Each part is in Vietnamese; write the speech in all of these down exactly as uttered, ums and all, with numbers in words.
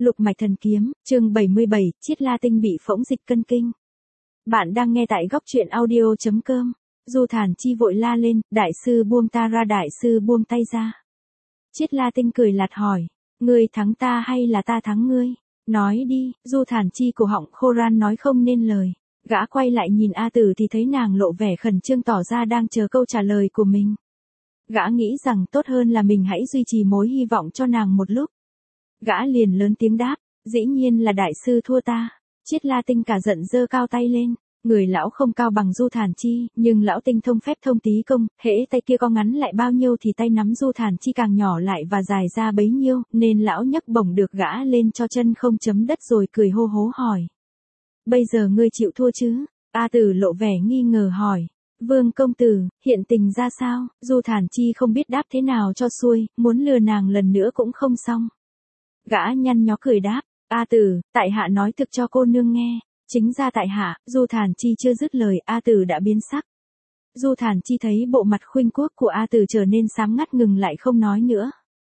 Lục mạch thần kiếm, chương bảy mươi bảy, Chiết La Tinh bị phỗng dịch cân kinh. Bạn đang nghe tại góc truyện audio.com. Du Thản Chi vội la lên, đại sư buông ta ra, đại sư buông tay ra. Chiết La Tinh cười lạt hỏi, ngươi thắng ta hay là ta thắng ngươi? Nói đi, Du Thản Chi cổ họng khô ran nói không nên lời. Gã quay lại nhìn A Tử thì thấy nàng lộ vẻ khẩn trương tỏ ra đang chờ câu trả lời của mình. Gã nghĩ rằng tốt hơn là mình hãy duy trì mối hy vọng cho nàng một lúc. Gã liền lớn tiếng đáp, dĩ nhiên là đại sư thua ta. Chiết La Tinh cả giận giơ cao tay lên, người lão không cao bằng Du Thản Chi, nhưng lão tinh thông phép thông tí công, hễ tay kia có ngắn lại bao nhiêu thì tay nắm Du Thản Chi càng nhỏ lại và dài ra bấy nhiêu, nên lão nhấc bổng được gã lên cho chân không chấm đất rồi cười hô hố hỏi. Bây giờ ngươi chịu thua chứ? A Tử lộ vẻ nghi ngờ hỏi. Vương công tử, hiện tình ra sao? Du Thản Chi không biết đáp thế nào cho xuôi, muốn lừa nàng lần nữa cũng không xong. Gã nhăn nhó cười đáp, A Tử, tại hạ nói thực cho cô nương nghe, chính ra tại hạ. Du Thản Chi chưa dứt lời, A Tử đã biến sắc. Du Thản Chi thấy bộ mặt khuynh quốc của A Tử trở nên sáng ngắt ngừng lại không nói nữa.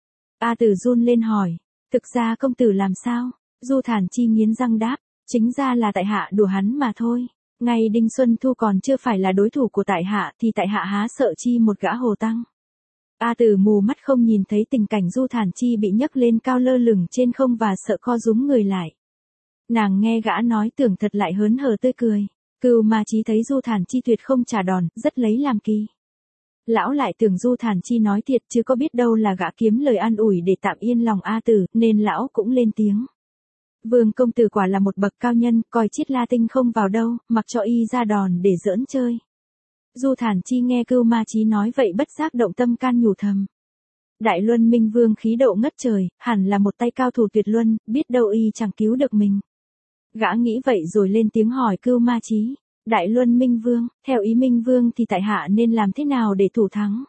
A Tử run lên hỏi, thực ra công tử làm sao? Du Thản Chi nghiến răng đáp, chính ra là tại hạ đùa hắn mà thôi. Ngày Đinh Xuân Thu còn chưa phải là đối thủ của tại hạ thì tại hạ há sợ chi một gã hồ tăng. A Tử mù mắt không nhìn thấy tình cảnh Du Thản Chi bị nhấc lên cao lơ lửng trên không và sợ co rúm người lại. Nàng nghe gã nói tưởng thật lại hớn hở tươi cười. Cừu Ma Chí thấy Du Thản Chi tuyệt không trả đòn, rất lấy làm kỳ. Lão lại tưởng Du Thản Chi nói thiệt chứ có biết đâu là gã kiếm lời an ủi để tạm yên lòng A Tử, nên lão cũng lên tiếng. Vương công tử quả là một bậc cao nhân, coi Chiết La Tinh không vào đâu, mặc cho y ra đòn để giỡn chơi. Du Thản Chi nghe Cừu Ma Chí nói vậy bất giác động tâm can nhủ thầm. Đại Luân Minh Vương khí độ ngất trời, hẳn là một tay cao thủ tuyệt luân, biết đâu y chẳng cứu được mình. Gã nghĩ vậy rồi lên tiếng hỏi Cừu Ma Chí, Đại Luân Minh Vương, theo ý Minh Vương thì tại hạ nên làm thế nào để thủ thắng?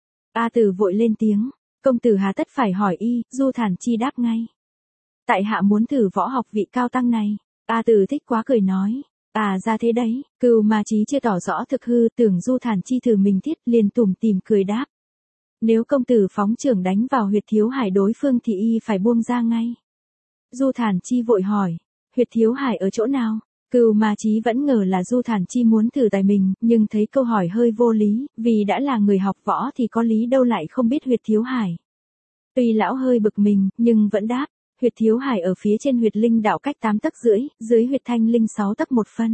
A Tử vội lên tiếng, công tử hà tất phải hỏi y. Du Thản Chi đáp ngay. Tại hạ muốn thử võ học vị cao tăng này. A Tử thích quá cười nói. À ra thế đấy. Cừu Ma Chí chưa tỏ rõ thực hư, tưởng Du Thản Chi thử mình thiết, liền tủm tỉm cười đáp. Nếu công tử phóng chưởng đánh vào huyệt thiếu hải đối phương thì y phải buông ra ngay. Du Thản Chi vội hỏi. Huyệt thiếu hải ở chỗ nào? Cừu Ma Chí vẫn ngờ là Du Thản Chi muốn thử tài mình, nhưng thấy câu hỏi hơi vô lý, vì đã là người học võ thì có lý đâu lại không biết huyệt thiếu hải. Tuy lão hơi bực mình, nhưng vẫn đáp. Huyệt thiếu hải ở phía trên huyệt linh đạo cách tám tấc rưỡi, dưới huyệt thanh linh sáu tấc một phân.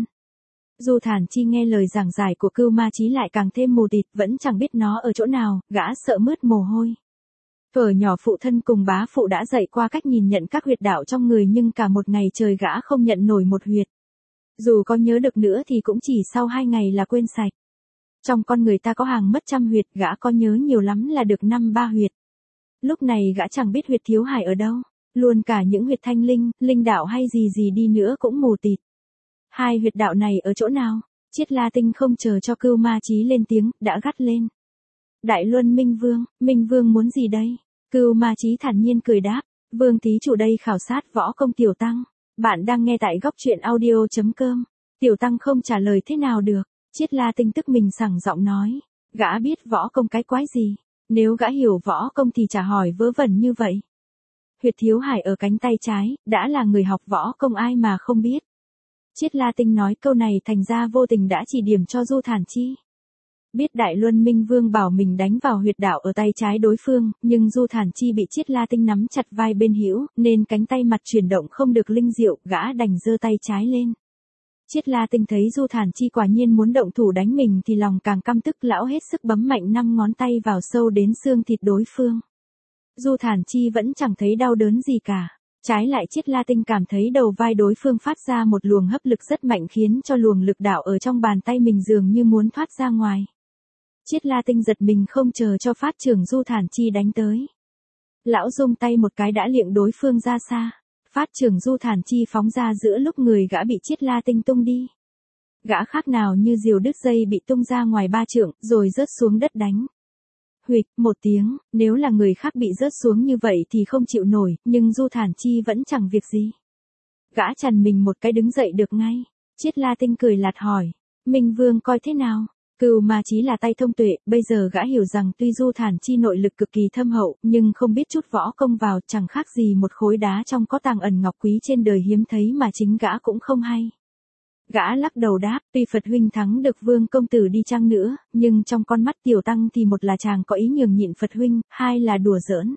Du Thản Chi nghe lời giảng giải của Cừu Ma Chí lại càng thêm mù tịt, vẫn chẳng biết nó ở chỗ nào, gã sợ mướt mồ hôi. Thuở nhỏ phụ thân cùng bá phụ đã dạy qua cách nhìn nhận các huyệt đạo trong người nhưng cả một ngày trời gã không nhận nổi một huyệt. Dù có nhớ được nữa thì cũng chỉ sau hai ngày là quên sạch. Trong con người ta có hàng mất trăm huyệt, gã có nhớ nhiều lắm là được năm ba huyệt. Lúc này gã chẳng biết huyệt thiếu hải ở đâu. Luôn cả những huyệt thanh linh, linh đạo hay gì gì đi nữa cũng mù tịt. Hai huyệt đạo này ở chỗ nào? Chiết La Tinh không chờ cho Cừu Ma Chí lên tiếng, đã gắt lên. Đại Luân Minh Vương, Minh Vương muốn gì đây? Cừu Ma Chí thản nhiên cười đáp, Vương thí chủ đây khảo sát võ công tiểu tăng. Bạn đang nghe tại góc truyện audio.com. Tiểu tăng không trả lời thế nào được. Chiết La Tinh tức mình sảng giọng nói, gã biết võ công cái quái gì? Nếu gã hiểu võ công thì chả hỏi vớ vẩn như vậy. Huyệt thiếu hải ở cánh tay trái, đã là người học võ công ai mà không biết. Chiết La Tinh nói câu này thành ra vô tình đã chỉ điểm cho Du Thản Chi. Biết Đại Luân Minh Vương bảo mình đánh vào huyệt đạo ở tay trái đối phương, nhưng Du Thản Chi bị Chiết La Tinh nắm chặt vai bên hữu, nên cánh tay mặt chuyển động không được linh diệu, gã đành giơ tay trái lên. Chiết La Tinh thấy Du Thản Chi quả nhiên muốn động thủ đánh mình thì lòng càng căm tức, lão hết sức bấm mạnh năm ngón tay vào sâu đến xương thịt đối phương. Du Thản Chi vẫn chẳng thấy đau đớn gì cả. Trái lại Chiết La Tinh cảm thấy đầu vai đối phương phát ra một luồng hấp lực rất mạnh khiến cho luồng lực đạo ở trong bàn tay mình dường như muốn thoát ra ngoài. Chiết La Tinh giật mình không chờ cho phát trưởng Du Thản Chi đánh tới. Lão dung tay một cái đã liệng đối phương ra xa. Phát trưởng Du Thản Chi phóng ra giữa lúc người gã bị Chiết La Tinh tung đi. Gã khác nào như diều đứt dây bị tung ra ngoài ba trượng, rồi rớt xuống đất đánh. Huỵch, một tiếng, nếu là người khác bị rớt xuống như vậy thì không chịu nổi, nhưng Du Thản Chi vẫn chẳng việc gì. Gã chằn mình một cái đứng dậy được ngay. Chiết La Tinh cười lạt hỏi, Minh Vương coi thế nào? Cưu Ma Chí là tay thông tuệ, bây giờ gã hiểu rằng tuy Du Thản Chi nội lực cực kỳ thâm hậu, nhưng không biết chút võ công vào, chẳng khác gì một khối đá trong có tàng ẩn ngọc quý trên đời hiếm thấy mà chính gã cũng không hay. Gã lắc đầu đáp, tuy Phật huynh thắng được Vương công tử đi chăng nữa, nhưng trong con mắt tiểu tăng thì một là chàng có ý nhường nhịn Phật huynh, hai là đùa giỡn.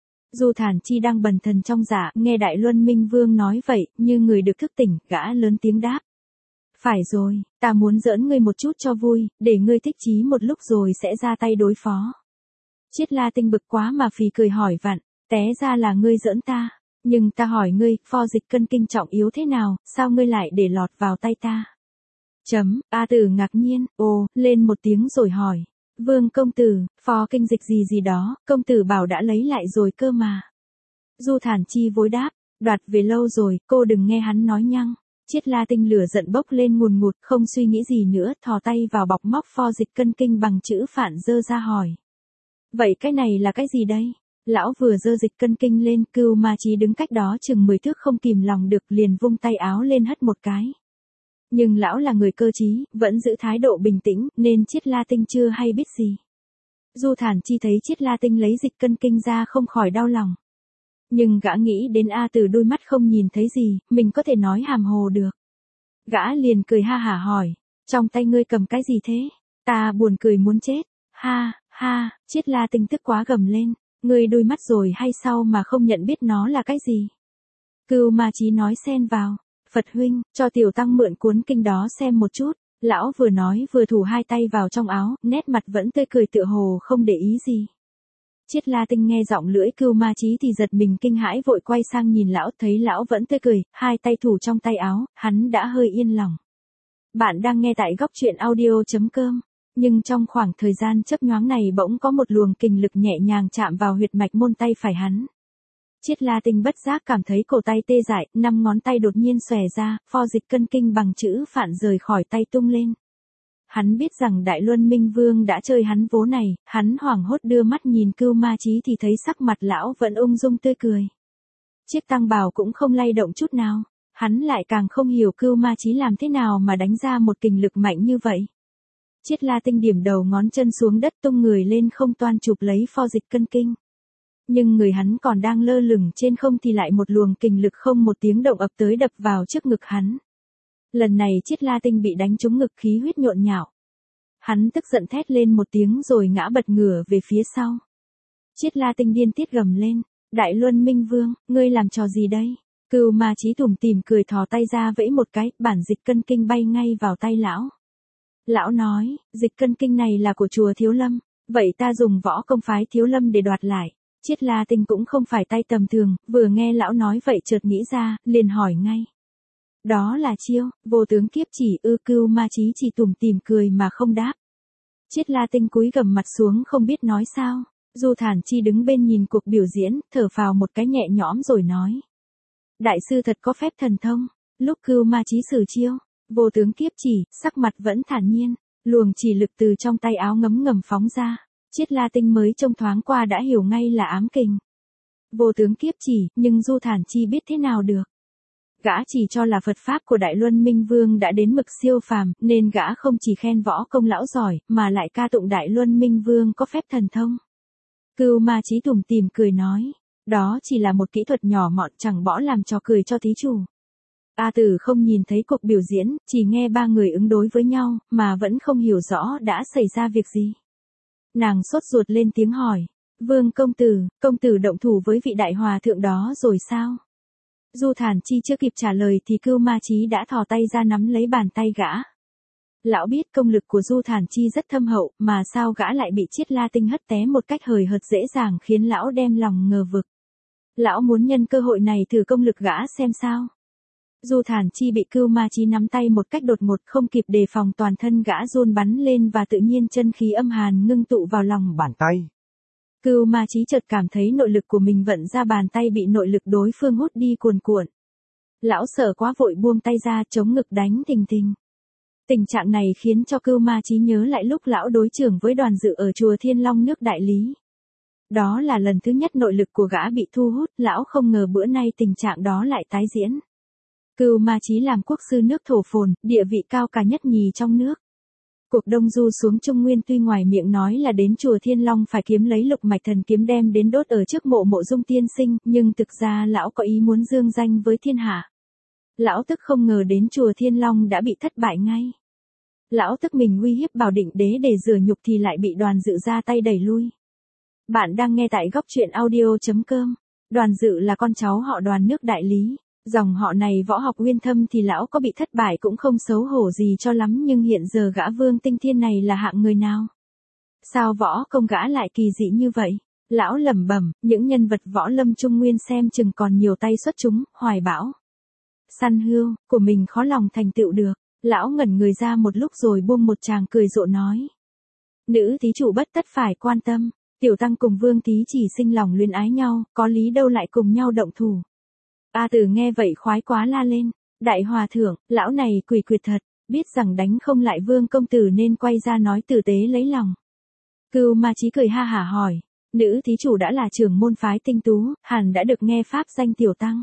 Du Thản Chi đang bần thần trong dạ, nghe Đại Luân Minh Vương nói vậy, như người được thức tỉnh, gã lớn tiếng đáp. Phải rồi, ta muốn giỡn ngươi một chút cho vui, để ngươi thích chí một lúc rồi sẽ ra tay đối phó. Chiết La Tinh bực quá mà phì cười hỏi vặn, té ra là ngươi giỡn ta, nhưng ta hỏi ngươi, pho dịch cân kinh trọng yếu thế nào, sao ngươi lại để lọt vào tay ta? Chấm, A Tử ngạc nhiên, ồ, lên một tiếng rồi hỏi, Vương công tử, pho kinh dịch gì gì đó, công tử bảo đã lấy lại rồi cơ mà. Du Thản Chi vối đáp, đoạt về lâu rồi, cô đừng nghe hắn nói nhăng. Chiết La Tinh lửa giận bốc lên ngùn ngụt, không suy nghĩ gì nữa, thò tay vào bọc móc pho dịch cân kinh bằng chữ phạn dơ ra hỏi. Vậy cái này là cái gì đây? Lão vừa dơ dịch cân kinh lên, Cưu Ma Chí đứng cách đó chừng mười thước không kìm lòng được, liền vung tay áo lên hất một cái. Nhưng lão là người cơ trí, vẫn giữ thái độ bình tĩnh, nên Chiết La Tinh chưa hay biết gì. Du Thản Chi thấy Chiết La Tinh lấy dịch cân kinh ra không khỏi đau lòng. Nhưng gã nghĩ đến A Tử đôi mắt không nhìn thấy gì, mình có thể nói hàm hồ được. Gã liền cười ha hả hỏi, trong tay ngươi cầm cái gì thế? Ta buồn cười muốn chết. Ha, ha, Chiết La Tinh tức quá gầm lên, ngươi đôi mắt rồi hay sao mà không nhận biết nó là cái gì? Cưu Ma Chí nói xen vào, Phật huynh, cho tiểu tăng mượn cuốn kinh đó xem một chút. Lão vừa nói vừa thủ hai tay vào trong áo, nét mặt vẫn tươi cười tựa hồ không để ý gì. Chiết La Tinh nghe giọng lưỡi Cưu Ma Chí thì giật mình kinh hãi vội quay sang nhìn lão, thấy lão vẫn tươi cười, hai tay thủ trong tay áo, hắn đã hơi yên lòng. Bạn đang nghe tại góc truyện audio chấm com, nhưng trong khoảng thời gian chớp nhoáng này bỗng có một luồng kình lực nhẹ nhàng chạm vào huyệt mạch môn tay phải hắn. Chiết La Tinh bất giác cảm thấy cổ tay tê dại, năm ngón tay đột nhiên xòe ra, pho dịch cân kinh bằng chữ phạn rời khỏi tay tung lên. Hắn biết rằng Đại Luân Minh Vương đã chơi hắn vố này, hắn hoảng hốt đưa mắt nhìn Cưu Ma Chí thì thấy sắc mặt lão vẫn ung dung tươi cười. Chiếc tăng bào cũng không lay động chút nào, hắn lại càng không hiểu Cưu Ma Chí làm thế nào mà đánh ra một kình lực mạnh như vậy. Chiết La Tinh điểm đầu ngón chân xuống đất tung người lên không toan chụp lấy pho dịch cân kinh. Nhưng người hắn còn đang lơ lửng trên không thì lại một luồng kình lực không một tiếng động ập tới đập vào trước ngực hắn. Lần này Chiết La Tinh bị đánh trúng ngực khí huyết nhộn nhạo. Hắn tức giận thét lên một tiếng rồi ngã bật ngửa về phía sau. Chiết La Tinh điên tiết gầm lên, Đại Luân Minh Vương, ngươi làm trò gì đây? Cưu Ma Chí tủm tỉm cười thò tay ra vẫy một cái, bản dịch cân kinh bay ngay vào tay lão. Lão nói, dịch cân kinh này là của chùa Thiếu Lâm, vậy ta dùng võ công phái Thiếu Lâm để đoạt lại. Chiết La Tinh cũng không phải tay tầm thường, vừa nghe lão nói vậy chợt nghĩ ra, liền hỏi ngay. Đó là chiêu, vô tướng kiếp chỉ ư? Cưu Ma Chí chỉ tủm tỉm cười mà không đáp. Chiết La Tinh cúi gằm mặt xuống không biết nói sao. Du Thản Chi đứng bên nhìn cuộc biểu diễn, thở phào một cái nhẹ nhõm rồi nói. Đại sư thật có phép thần thông. Lúc Cưu Ma Chí sử chiêu, vô tướng kiếp chỉ, sắc mặt vẫn thản nhiên, luồng chỉ lực từ trong tay áo ngấm ngầm phóng ra. Chiết La Tinh mới trông thoáng qua đã hiểu ngay là ám kình. Vô tướng kiếp chỉ, nhưng Du Thản Chi biết thế nào được. Gã chỉ cho là Phật Pháp của Đại Luân Minh Vương đã đến mực siêu phàm, nên gã không chỉ khen võ công lão giỏi, mà lại ca tụng Đại Luân Minh Vương có phép thần thông. Cưu Ma Chí tủm tỉm cười nói, đó chỉ là một kỹ thuật nhỏ mọn chẳng bỏ làm trò cười cho thí chủ. A Tử không nhìn thấy cuộc biểu diễn, chỉ nghe ba người ứng đối với nhau, mà vẫn không hiểu rõ đã xảy ra việc gì. Nàng sốt ruột lên tiếng hỏi, Vương công tử, công tử động thủ với vị đại hòa thượng đó rồi sao? Du Thản Chi chưa kịp trả lời thì Cưu Ma Chí đã thò tay ra nắm lấy bàn tay gã. Lão biết công lực của Du Thản Chi rất thâm hậu, mà sao gã lại bị Chiết La Tinh hất té một cách hời hợt dễ dàng khiến lão đem lòng ngờ vực. Lão muốn nhân cơ hội này thử công lực gã xem sao. Du Thản Chi bị Cưu Ma Chí nắm tay một cách đột ngột không kịp đề phòng, toàn thân gã run bắn lên và tự nhiên chân khí âm hàn ngưng tụ vào lòng bàn tay. Cưu Ma Chí chợt cảm thấy nội lực của mình vận ra bàn tay bị nội lực đối phương hút đi cuồn cuộn. Lão sợ quá vội buông tay ra chống ngực đánh thình thình. Tình trạng này khiến cho Cưu Ma Chí nhớ lại lúc lão đối chưởng với Đoàn Dự ở chùa Thiên Long nước Đại Lý. Đó là lần thứ nhất nội lực của gã bị thu hút, lão không ngờ bữa nay tình trạng đó lại tái diễn. Cưu Ma Chí làm quốc sư nước Thổ Phồn, địa vị cao cả nhất nhì trong nước. Cuộc đông du xuống Trung Nguyên tuy ngoài miệng nói là đến chùa Thiên Long phải kiếm lấy lục mạch thần kiếm đem đến đốt ở trước mộ Mộ Dung tiên sinh, nhưng thực ra lão có ý muốn dương danh với thiên hạ. Lão tức không ngờ đến chùa Thiên Long đã bị thất bại ngay. Lão tức mình uy hiếp Bảo Định Đế để rửa nhục thì lại bị Đoàn Dự ra tay đẩy lui. Bạn đang nghe tại góc truyện audio chấm com. Đoàn Dự là con cháu họ Đoàn nước Đại Lý. Dòng họ này võ học uyên thâm thì lão có bị thất bại cũng không xấu hổ gì cho lắm, nhưng hiện giờ gã Vương Tinh Thiên này là hạng người nào? Sao võ công gã lại kỳ dị như vậy? Lão lẩm bẩm, những nhân vật võ lâm Trung Nguyên xem chừng còn nhiều tay xuất chúng, hoài bão. Săn hươu, của mình khó lòng thành tựu được. Lão ngẩn người ra một lúc rồi buông một tràng cười rộ nói. Nữ thí chủ bất tất phải quan tâm, tiểu tăng cùng Vương thí chỉ sinh lòng luyến ái nhau, có lý đâu lại cùng nhau động thủ. A Tử nghe vậy khoái quá la lên, đại hòa thượng, lão này quỷ quyệt thật, biết rằng đánh không lại Vương công tử nên quay ra nói tử tế lấy lòng. Cưu Ma Chí cười ha hả hỏi, nữ thí chủ đã là trưởng môn phái tinh tú, hẳn đã được nghe pháp danh tiểu tăng.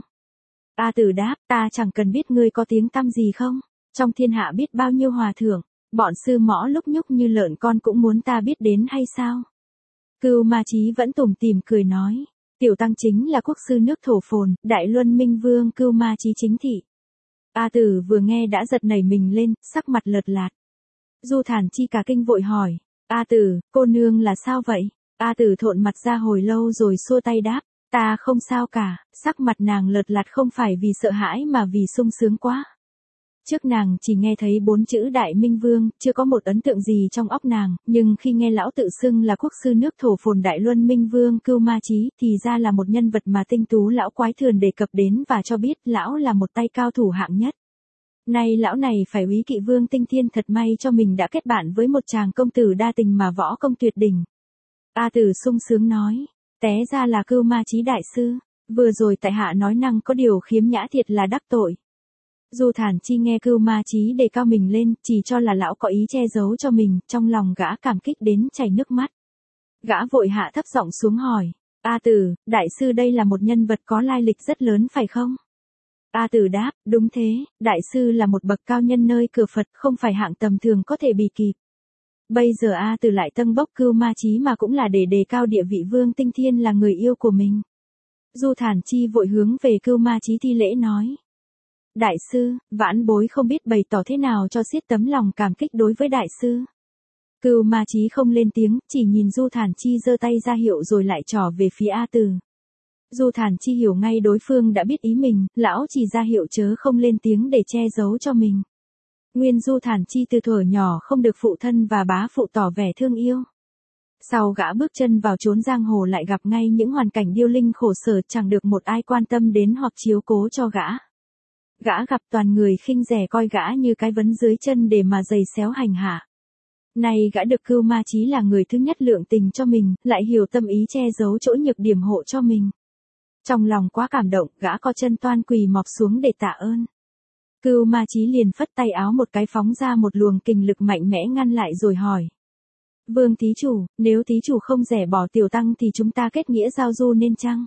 A Tử đáp, ta chẳng cần biết ngươi có tiếng tăm gì không, trong thiên hạ biết bao nhiêu hòa thượng, bọn sư mõ lúc nhúc như lợn con cũng muốn ta biết đến hay sao? Cưu Ma Chí vẫn tủm tỉm cười nói. Tiểu tăng chính là quốc sư nước Thổ Phồn, Đại Luân Minh Vương Cưu Ma Chí chính thị. A Tử vừa nghe đã giật nảy mình lên, sắc mặt lợt lạt. Du Thản Chi cả kinh vội hỏi, A Tử, cô nương là sao vậy? A Tử thộn mặt ra hồi lâu rồi xua tay đáp, ta không sao cả, sắc mặt nàng lợt lạt không phải vì sợ hãi mà vì sung sướng quá. Trước nàng chỉ nghe thấy bốn chữ Đại Minh Vương, chưa có một ấn tượng gì trong óc nàng, nhưng khi nghe lão tự xưng là quốc sư nước Thổ Phồn Đại Luân Minh Vương Cưu Ma Chí thì ra là một nhân vật mà tinh tú lão quái thường đề cập đến và cho biết lão là một tay cao thủ hạng nhất. Nay lão này phải úy kỵ Vương Tinh Thiên thật may cho mình đã kết bạn với một chàng công tử đa tình mà võ công tuyệt đỉnh. A Tử sung sướng nói, té ra là Cưu Ma Chí đại sư, vừa rồi tại hạ nói năng có điều khiếm nhã thiệt là đắc tội. Du Thản Chi nghe Cưu Ma Chí đề cao mình lên, chỉ cho là lão có ý che giấu cho mình, trong lòng gã cảm kích đến chảy nước mắt. Gã vội hạ thấp giọng xuống hỏi, A Tử, đại sư đây là một nhân vật có lai lịch rất lớn phải không? A Tử đáp, đúng thế, đại sư là một bậc cao nhân nơi cửa Phật, không phải hạng tầm thường có thể bì kịp. Bây giờ A Tử lại tâng bốc Cưu Ma Chí mà cũng là để đề cao địa vị Vương Tinh Thiên là người yêu của mình. Du Thản Chi vội hướng về Cưu Ma Chí thi lễ nói. Đại sư, vãn bối không biết bày tỏ thế nào cho xiết tấm lòng cảm kích đối với đại sư. Cưu Ma Chí không lên tiếng, chỉ nhìn Du Thản Chi giơ tay ra hiệu rồi lại trỏ về phía A Tử. Du Thản Chi hiểu ngay đối phương đã biết ý mình, lão chỉ ra hiệu chớ không lên tiếng để che giấu cho mình. Nguyên Du Thản Chi từ thuở nhỏ không được phụ thân và bá phụ tỏ vẻ thương yêu. Sau gã bước chân vào chốn giang hồ lại gặp ngay những hoàn cảnh điêu linh khổ sở, chẳng được một ai quan tâm đến hoặc chiếu cố cho gã. Gã gặp toàn người khinh rẻ coi gã như cái vấn dưới chân để mà giày xéo hành hạ. Nay gã được Cưu Ma Chí là người thứ nhất lượng tình cho mình, lại hiểu tâm ý che giấu chỗ nhược điểm hộ cho mình. Trong lòng quá cảm động, gã co chân toan quỳ mọp xuống để tạ ơn. Cưu Ma Chí liền phất tay áo một cái phóng ra một luồng kình lực mạnh mẽ ngăn lại rồi hỏi. Vương thí chủ, nếu thí chủ không rẻ bỏ tiểu tăng thì chúng ta kết nghĩa giao du nên chăng?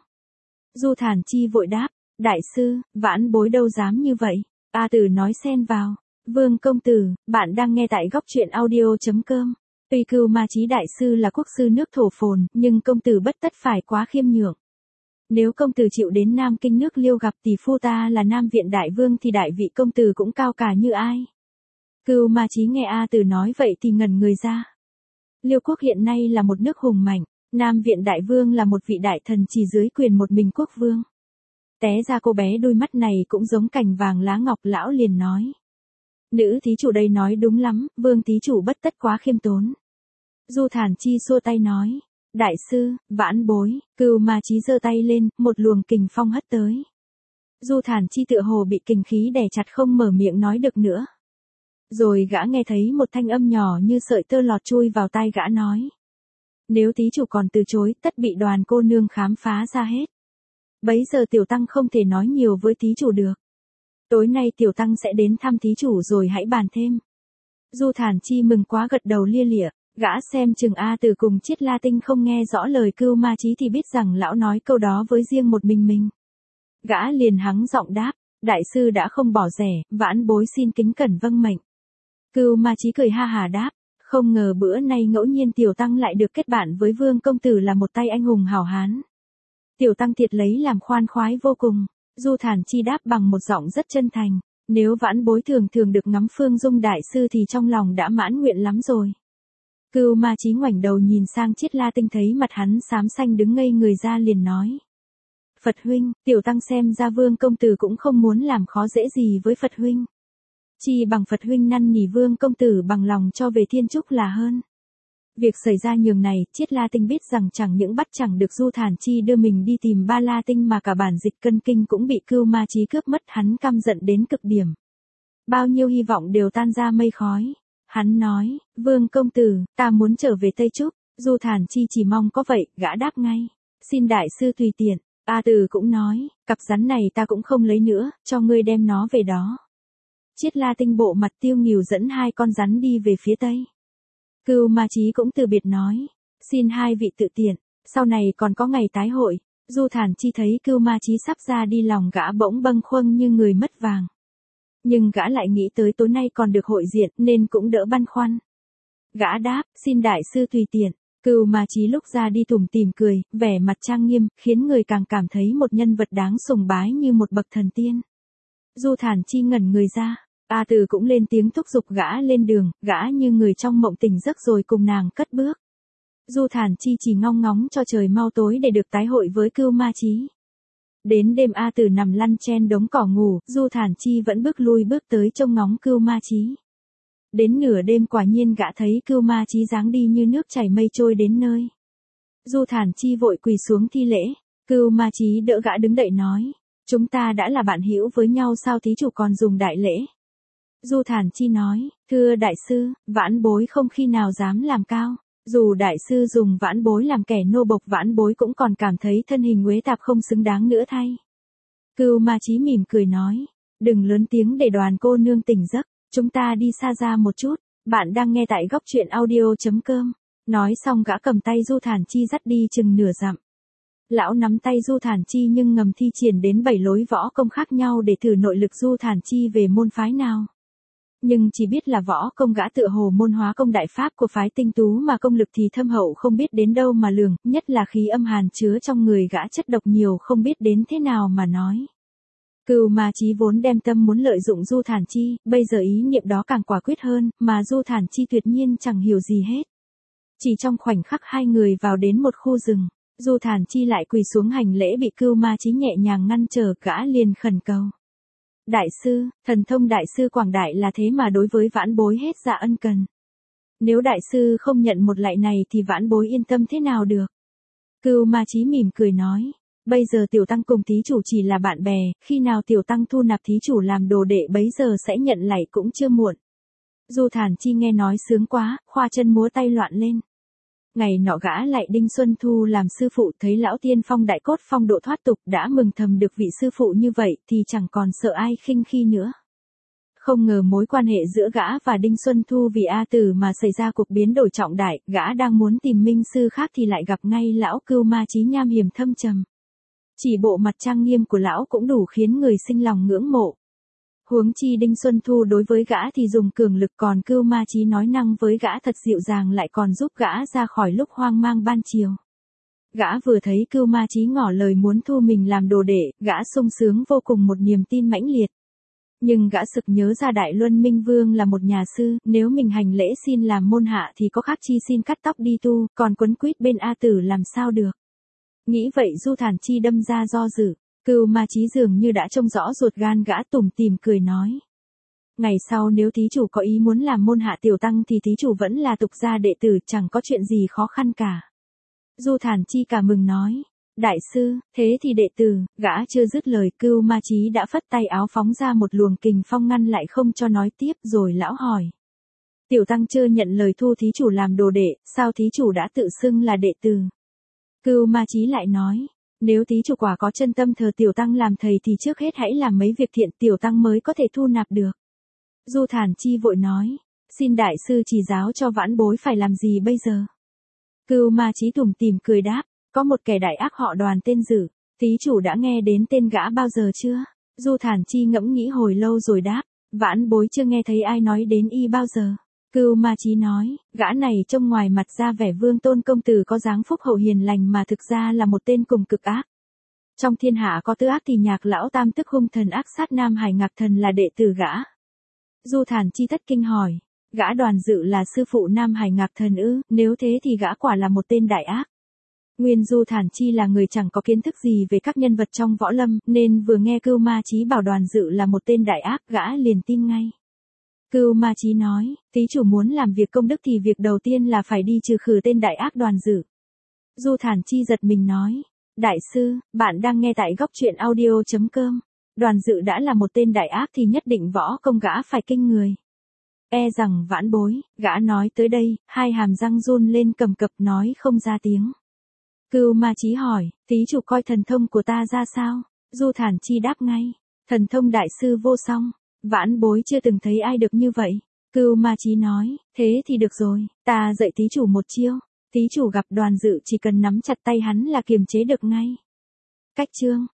Du Thản Chi vội đáp. Đại sư, vãn bối đâu dám như vậy. A Tử nói xen vào. Vương công tử, bạn đang nghe tại góc truyện audio chấm com. Tuy Cưu Ma Chí đại sư là quốc sư nước Thổ Phồn, nhưng công tử bất tất phải quá khiêm nhường. Nếu công tử chịu đến Nam Kinh nước Liêu gặp tỷ phu ta là Nam Viện đại vương thì đại vị công tử cũng cao cả như ai. Cưu Ma Chí nghe A Tử nói vậy thì ngẩn người ra. Liêu quốc hiện nay là một nước hùng mạnh, Nam Viện đại vương là một vị đại thần chỉ dưới quyền một mình quốc vương. Té ra cô bé đôi mắt này cũng giống cành vàng lá ngọc, lão liền nói. Nữ thí chủ đây nói đúng lắm, Vương thí chủ bất tất quá khiêm tốn. Du Thản Chi xua tay nói. Đại sư, vãn bối, Cưu Ma Chí giơ tay lên, một luồng kình phong hất tới. Du Thản Chi tựa hồ bị kình khí đè chặt không mở miệng nói được nữa. Rồi gã nghe thấy một thanh âm nhỏ như sợi tơ lọt chui vào tai gã nói. Nếu thí chủ còn từ chối, tất bị Đoàn cô nương khám phá ra hết. Bấy giờ tiểu tăng không thể nói nhiều với thí chủ được. Tối nay tiểu tăng sẽ đến thăm thí chủ rồi hãy bàn thêm. Du Thản Chi mừng quá gật đầu lia lịa, gã xem chừng A Tử cùng Chiết La Tinh không nghe rõ lời Cưu Ma Chí thì biết rằng lão nói câu đó với riêng một mình mình. Gã liền hắng giọng đáp, đại sư đã không bỏ rẻ, vãn bối xin kính cẩn vâng mệnh. Cưu Ma Chí cười ha hà đáp, Không ngờ bữa nay ngẫu nhiên Tiểu Tăng lại được kết bạn với Vương công tử là một tay anh hùng hảo hán. Tiểu Tăng thiệt lấy làm khoan khoái vô cùng. Du Thản Chi đáp bằng một giọng rất chân thành. Nếu vãn bối thường thường được ngắm Phương Dung đại sư thì trong lòng đã mãn nguyện lắm rồi. Cưu Ma Chí ngoảnh đầu nhìn sang Chiết La Tinh thấy mặt hắn xám xanh đứng ngây người ra liền nói. Phật huynh, Tiểu Tăng xem ra Vương công tử cũng không muốn làm khó dễ gì với Phật huynh. Chỉ bằng Phật huynh năn nỉ Vương công tử bằng lòng cho về Thiên Trúc là hơn. Việc xảy ra nhường này, Chiết La Tinh biết rằng chẳng những bắt chẳng được Du Thản Chi đưa mình đi tìm Ba La Tinh mà cả bản dịch cân kinh cũng bị Cưu Ma Chí cướp mất, hắn căm giận đến cực điểm. Bao nhiêu hy vọng đều tan ra mây khói. Hắn nói, Vương công tử, ta muốn trở về Tây Trúc. Du Thản Chi chỉ mong có vậy, gã đáp ngay. Xin đại sư tùy tiện. A Từ cũng nói, cặp rắn này ta cũng không lấy nữa, cho ngươi đem nó về đó. Chiết La Tinh bộ mặt tiêu nghỉu dẫn hai con rắn đi về phía Tây. Cưu Ma Chí cũng từ biệt nói, xin hai vị tự tiện, sau này còn có ngày tái hội. Du Thản Chi thấy Cưu Ma Chí sắp ra đi lòng gã bỗng bâng khuâng như người mất vàng. Nhưng gã lại nghĩ tới tối nay còn được hội diện nên cũng đỡ băn khoăn. Gã đáp, xin đại sư tùy tiện. Cưu Ma Chí lúc ra đi tủm tỉm cười, vẻ mặt trang nghiêm, khiến người càng cảm thấy một nhân vật đáng sùng bái như một bậc thần tiên. Du Thản Chi ngẩn người ra. A Từ cũng lên tiếng thúc giục gã lên đường, gã như người trong mộng tỉnh giấc rồi cùng nàng cất bước. Du Thản Chi chỉ ngong ngóng cho trời mau tối để được tái hội với Cưu Ma Chí. Đến đêm A Từ nằm lăn chen đống cỏ ngủ, Du Thản Chi vẫn bước lui bước tới trông ngóng Cưu Ma Chí. Đến nửa đêm quả nhiên gã thấy Cưu Ma Chí dáng đi như nước chảy mây trôi đến nơi. Du Thản Chi vội quỳ xuống thi lễ, Cưu Ma Chí đỡ gã đứng dậy nói, chúng ta đã là bạn hữu với nhau sao thí chủ còn dùng đại lễ. Du Thản Chi nói, thưa đại sư, vãn bối không khi nào dám làm cao, dù đại sư dùng vãn bối làm kẻ nô bộc vãn bối cũng còn cảm thấy thân hình uế tạp không xứng đáng nữa thay. Cưu Ma Chí mỉm cười nói, đừng lớn tiếng để đoàn cô nương tỉnh giấc, chúng ta đi xa ra một chút, bạn đang nghe tại góc truyện audio chấm com. Nói xong gã cầm tay Du Thản Chi dắt đi chừng nửa dặm. Lão nắm tay Du Thản Chi nhưng ngầm thi triển đến bảy lối võ công khác nhau để thử nội lực Du Thản Chi về môn phái nào. Nhưng chỉ biết là võ công gã tựa hồ môn hóa công đại pháp của phái tinh tú mà công lực thì thâm hậu không biết đến đâu mà lường, nhất là khí âm hàn chứa trong người gã chất độc nhiều không biết đến thế nào mà nói. Cưu Ma Chí vốn đem tâm muốn lợi dụng Du Thản Chi, bây giờ ý niệm đó càng quả quyết hơn, mà Du Thản Chi tuyệt nhiên chẳng hiểu gì hết. Chỉ trong khoảnh khắc hai người vào đến một khu rừng, Du Thản Chi lại quỳ xuống hành lễ bị Cưu Ma Chí nhẹ nhàng ngăn trở, gã liền khẩn cầu. Đại sư, thần thông đại sư quảng đại là thế mà đối với vãn bối hết dạ ân cần. Nếu đại sư không nhận một lạy này thì vãn bối yên tâm thế nào được. Cưu Ma Chí mỉm cười nói, bây giờ tiểu tăng cùng thí chủ chỉ là bạn bè, khi nào tiểu tăng thu nạp thí chủ làm đồ đệ bấy giờ sẽ nhận lạy cũng chưa muộn. Du Thản Chi nghe nói sướng quá, khoa chân múa tay loạn lên. Ngày nọ gã lại Đinh Xuân Thu làm sư phụ, thấy lão tiên phong đại cốt phong độ thoát tục, đã mừng thầm được vị sư phụ như vậy thì chẳng còn sợ ai khinh khi nữa. Không ngờ mối quan hệ giữa gã và Đinh Xuân Thu vì A Tử mà xảy ra cuộc biến đổi trọng đại, gã đang muốn tìm minh sư khác thì lại gặp ngay lão Cưu Ma Chí nham hiểm thâm trầm. Chỉ bộ mặt trang nghiêm của lão cũng đủ khiến người sinh lòng ngưỡng mộ. Huống chi Đinh Xuân Thu đối với gã thì dùng cường lực, còn Cưu Ma Chí nói năng với gã thật dịu dàng lại còn giúp gã ra khỏi lúc hoang mang ban chiều. Gã vừa thấy Cưu Ma Chí ngỏ lời muốn thu mình làm đồ đệ, gã sung sướng vô cùng, một niềm tin mãnh liệt. Nhưng gã sực nhớ ra Đại Luân Minh Vương là một nhà sư, nếu mình hành lễ xin làm môn hạ thì có khác chi xin cắt tóc đi tu, còn quấn quýt bên A Tử làm sao được. Nghĩ vậy Du Thản Chi đâm ra do dự. Cưu Ma Chí dường như đã trông rõ ruột gan gã, tủm tỉm cười nói. Ngày sau nếu thí chủ có ý muốn làm môn hạ tiểu tăng thì thí chủ vẫn là tục gia đệ tử, chẳng có chuyện gì khó khăn cả. Du Thản Chi cả mừng nói. Đại sư, thế thì đệ tử, gã chưa dứt lời Cưu Ma Chí đã phất tay áo phóng ra một luồng kình phong ngăn lại không cho nói tiếp, rồi lão hỏi. Tiểu tăng chưa nhận lời thu thí chủ làm đồ đệ, sao thí chủ đã tự xưng là đệ tử? Cưu Ma Chí lại nói. Nếu thí chủ quả có chân tâm thờ tiểu tăng làm thầy thì trước hết hãy làm mấy việc thiện tiểu tăng mới có thể thu nạp được. Du Thản Chi vội nói, xin đại sư chỉ giáo cho vãn bối phải làm gì bây giờ. Cưu Ma Chí tủm tỉm cười đáp, có một kẻ đại ác họ Đoàn tên Dử, thí chủ đã nghe đến tên gã bao giờ chưa? Du Thản Chi ngẫm nghĩ hồi lâu rồi đáp, vãn bối chưa nghe thấy ai nói đến y bao giờ. Cưu Ma Chí nói, gã này trông ngoài mặt ra vẻ vương tôn công tử có dáng phúc hậu hiền lành mà thực ra là một tên cùng cực ác. Trong thiên hạ có tứ ác thì Nhạc lão tam tức hung thần ác sát Nam Hải Ngạc Thần là đệ tử gã. Du Thản Chi thất kinh hỏi, gã Đoàn Dự là sư phụ Nam Hải Ngạc Thần ư? Nếu thế thì gã quả là một tên đại ác. Nguyên Du Thản Chi là người chẳng có kiến thức gì về các nhân vật trong võ lâm, nên vừa nghe Cưu Ma Chí bảo Đoàn Dự là một tên đại ác, gã liền tin ngay. Cưu Ma Chí nói, thí chủ muốn làm việc công đức thì việc đầu tiên là phải đi trừ khử tên đại ác Đoàn Dự. Du Thản Chi giật mình nói, đại sư, bạn đang nghe tại góc truyện audio chấm com. Đoàn Dự đã là một tên đại ác thì nhất định võ công gã phải kinh người. E rằng vãn bối, gã nói tới đây, hai hàm răng run lên cầm cập nói không ra tiếng. Cưu Ma Chí hỏi, thí chủ coi thần thông của ta ra sao? Du Thản Chi đáp ngay, thần thông đại sư vô song, vãn bối chưa từng thấy ai được như vậy. Cưu Ma Chí nói, thế thì được rồi, ta dạy thí chủ một chiêu, thí chủ gặp Đoàn Dự chỉ cần nắm chặt tay hắn là kiềm chế được ngay. Cách chương